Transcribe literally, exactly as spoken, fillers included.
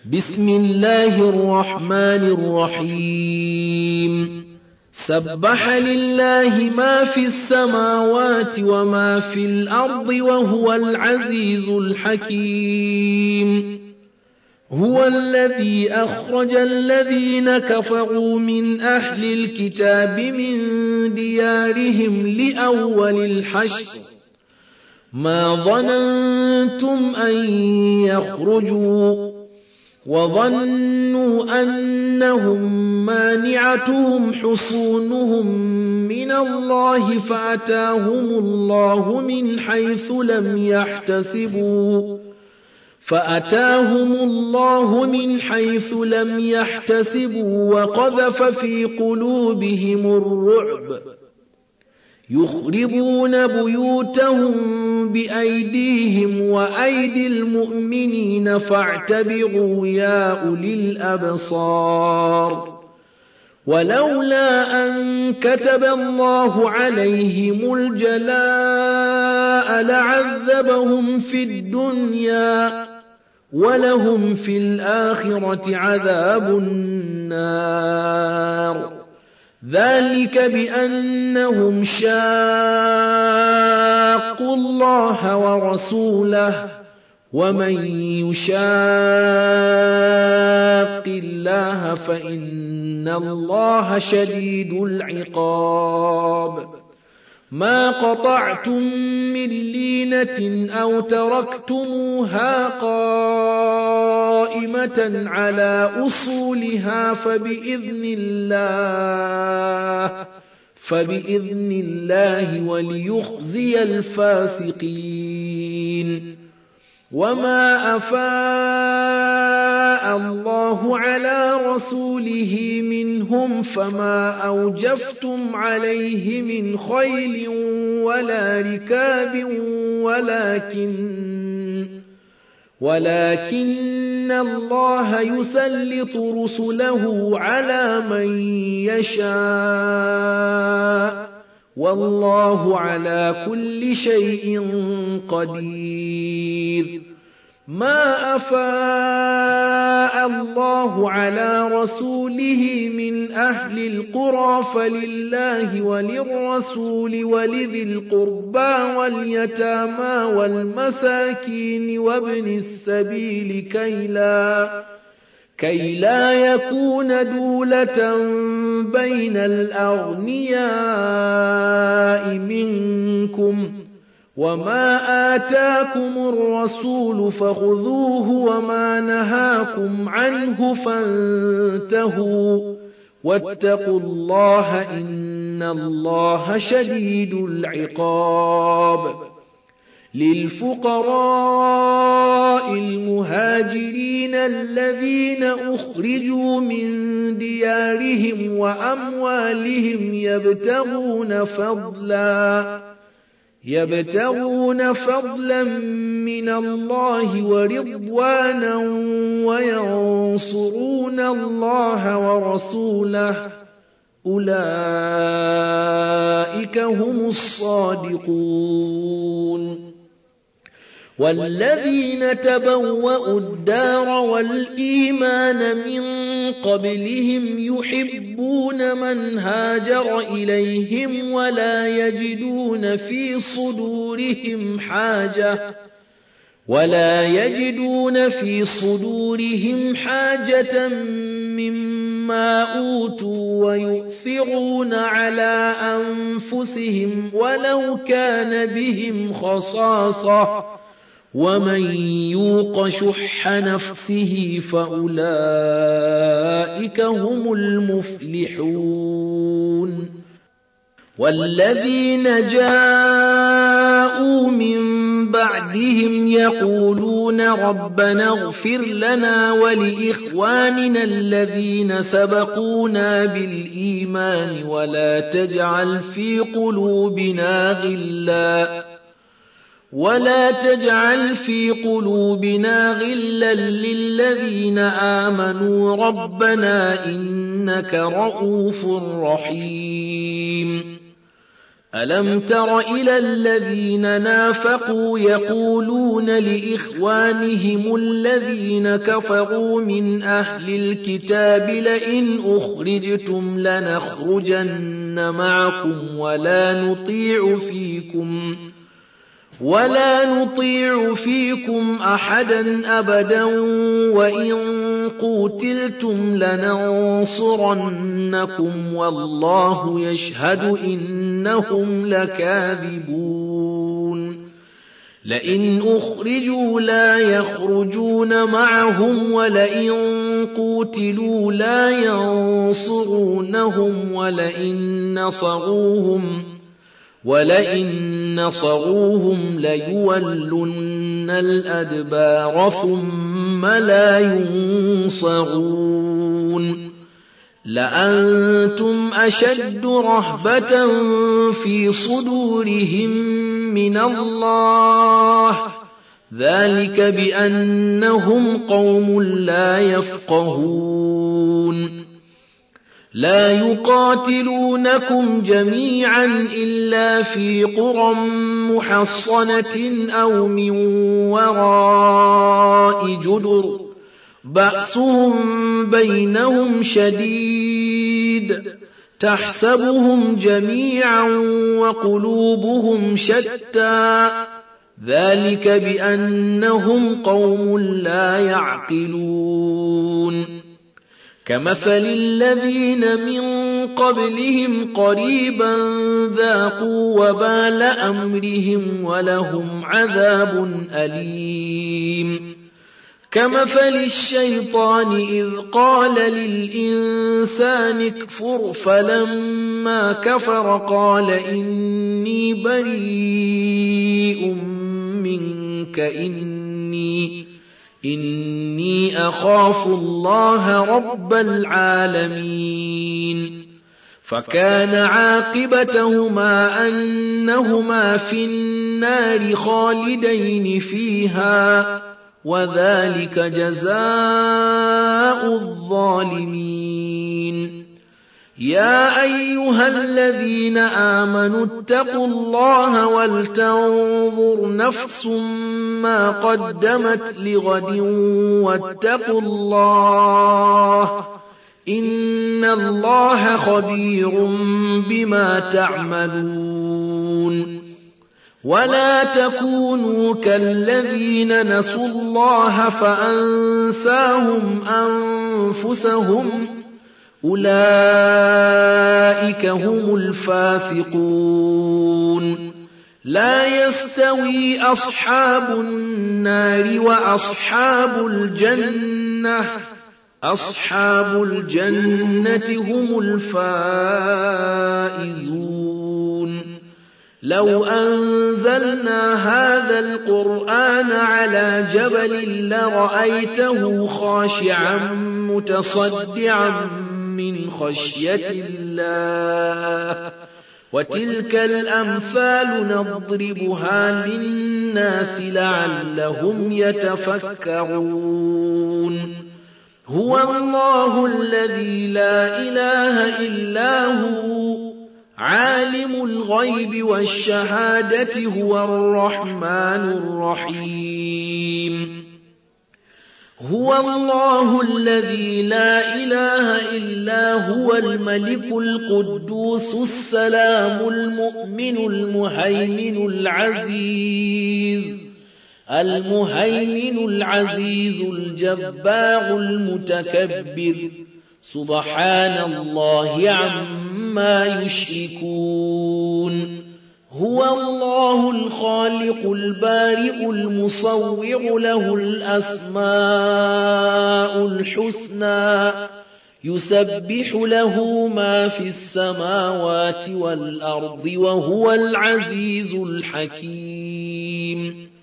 بسم الله الرحمن الرحيم سبح لله ما في السماوات وما في الأرض وهو العزيز الحكيم هو الذي أخرج الذين كفروا من أهل الكتاب من ديارهم لأول الحشر ما ظننتم أن يخرجوا وظنوا أنهم مانعتهم حصونهم من الله فأتاهم الله من حيث لم يحتسبوا فأتاهم الله من حيث لم يحتسبوا وقذف في قلوبهم الرعب يخربون بيوتهم بأيديهم وأيدي المؤمنين فاعتبروا يا أولي الأبصار ولولا أن كتب الله عليهم الجلاء لعذبهم في الدنيا ولهم في الآخرة عذاب النار ذلك بأنهم شاقوا الله ورسوله ومن يشاق الله فإن الله شديد العقاب ما قطعتم من لينة أو تركتموها قائمة على أصولها فبإذن الله فبإذن الله وليخزي الفاسقين وما أفاء الله على رسوله منهم فما أوجفتم عليه من خيل ولا ركاب ولكن ولكن الله يسلط رسله على من يشاء والله على كل شيء قدير ما أفاء الله على رسوله من أهل القرى فلله وللرسول ولذي القربى واليتامى والمساكين وابن السبيل كي لا كي لا يكون دولة بين الأغنياء منكم وما آتاكم الرسول فخذوه وما نهاكم عنه فانتهوا واتقوا الله إن الله شديد العقاب للفقراء المهاجرين الذين أخرجوا من ديارهم وأموالهم يبتغون فضلا يبتغون فضلا من الله ورضوانا وينصرون الله ورسوله أولئك هم الصادقون والذين تبوأوا الدار والإيمان من قبلهم يحبون من هاجر إليهم ولا يجدون في صدورهم حاجة ولا يجدون في صدورهم حاجة مما أوتوا ويؤثرون على أنفسهم ولو كان بهم خصاصة ومن يوق شح نفسه فأولئك هم المفلحون والذين جاءوا من بعدهم يقولون ربنا اغفر لنا ولإخواننا الذين سبقونا بالإيمان ولا تجعل في قلوبنا غلا ولا تجعل في قلوبنا غلا للذين آمنوا ربنا إنك رؤوف رحيم ألم تر إلى الذين نافقوا يقولون لإخوانهم الذين كفروا من أهل الكتاب لئن أخرجتم لنخرجن معكم ولا نطيع فيكم ولا نطيع فيكم أحدا أبدا وإن قوتلتم لننصرنكم والله يشهد إنهم لكاذبون لئن أخرجوا لا يخرجون معهم ولئن قوتلوا لا ينصرونهم ولئن نصروهم ولئن نصروهم ليولن الأدبار ثم لا ينصرون لأنتم أشد رهبة في صدورهم من الله ذلك بأنهم قوم لا يفقهون لا يقاتلونكم جميعا إلا في قرى محصنة أو من وراء جدر بأسهم بينهم شديد تحسبهم جميعا وقلوبهم شتى ذلك بأنهم قوم لا يعقلون كمثل الذين من قبلهم قريبا ذاقوا وبال أمرهم ولهم عذاب أليم كمثل الشيطان إذ قال للإنسان اكفر فلما كفر قال إني بريء منك إني إني أخاف الله رب العالمين فكان عاقبتهما أنهما في النار خالدين فيها وذلك جزاء الظالمين يا أيها الذين آمنوا اتقوا الله ولتنظر نفس ما قدمت لغد واتقوا الله إن الله خبير بما تعملون ولا تكونوا كالذين نسوا الله فأنساهم أنفسهم أولئك هم الفاسقون لا يستوي أصحاب النار وأصحاب الجنة أصحاب الجنة هم الفائزون لو أنزلنا هذا القرآن على جبل لرأيته خاشعا متصدعا من خشية الله وتلك الأمثال نضربها للناس لعلهم يتفكرون هو الله الذي لا إله إلا هو عالم الغيب والشهادة هو الرحمن الرحيم هو الله الذي لا إله إلا هو الملك القدوس السلام المؤمن المهيمن العزيز المهيمن العزيز الجبار المتكبر سبحان الله عما يشركون هو الله الخالق البارئ المصور له الأسماء الحسنى يسبح له ما في السماوات والأرض وهو العزيز الحكيم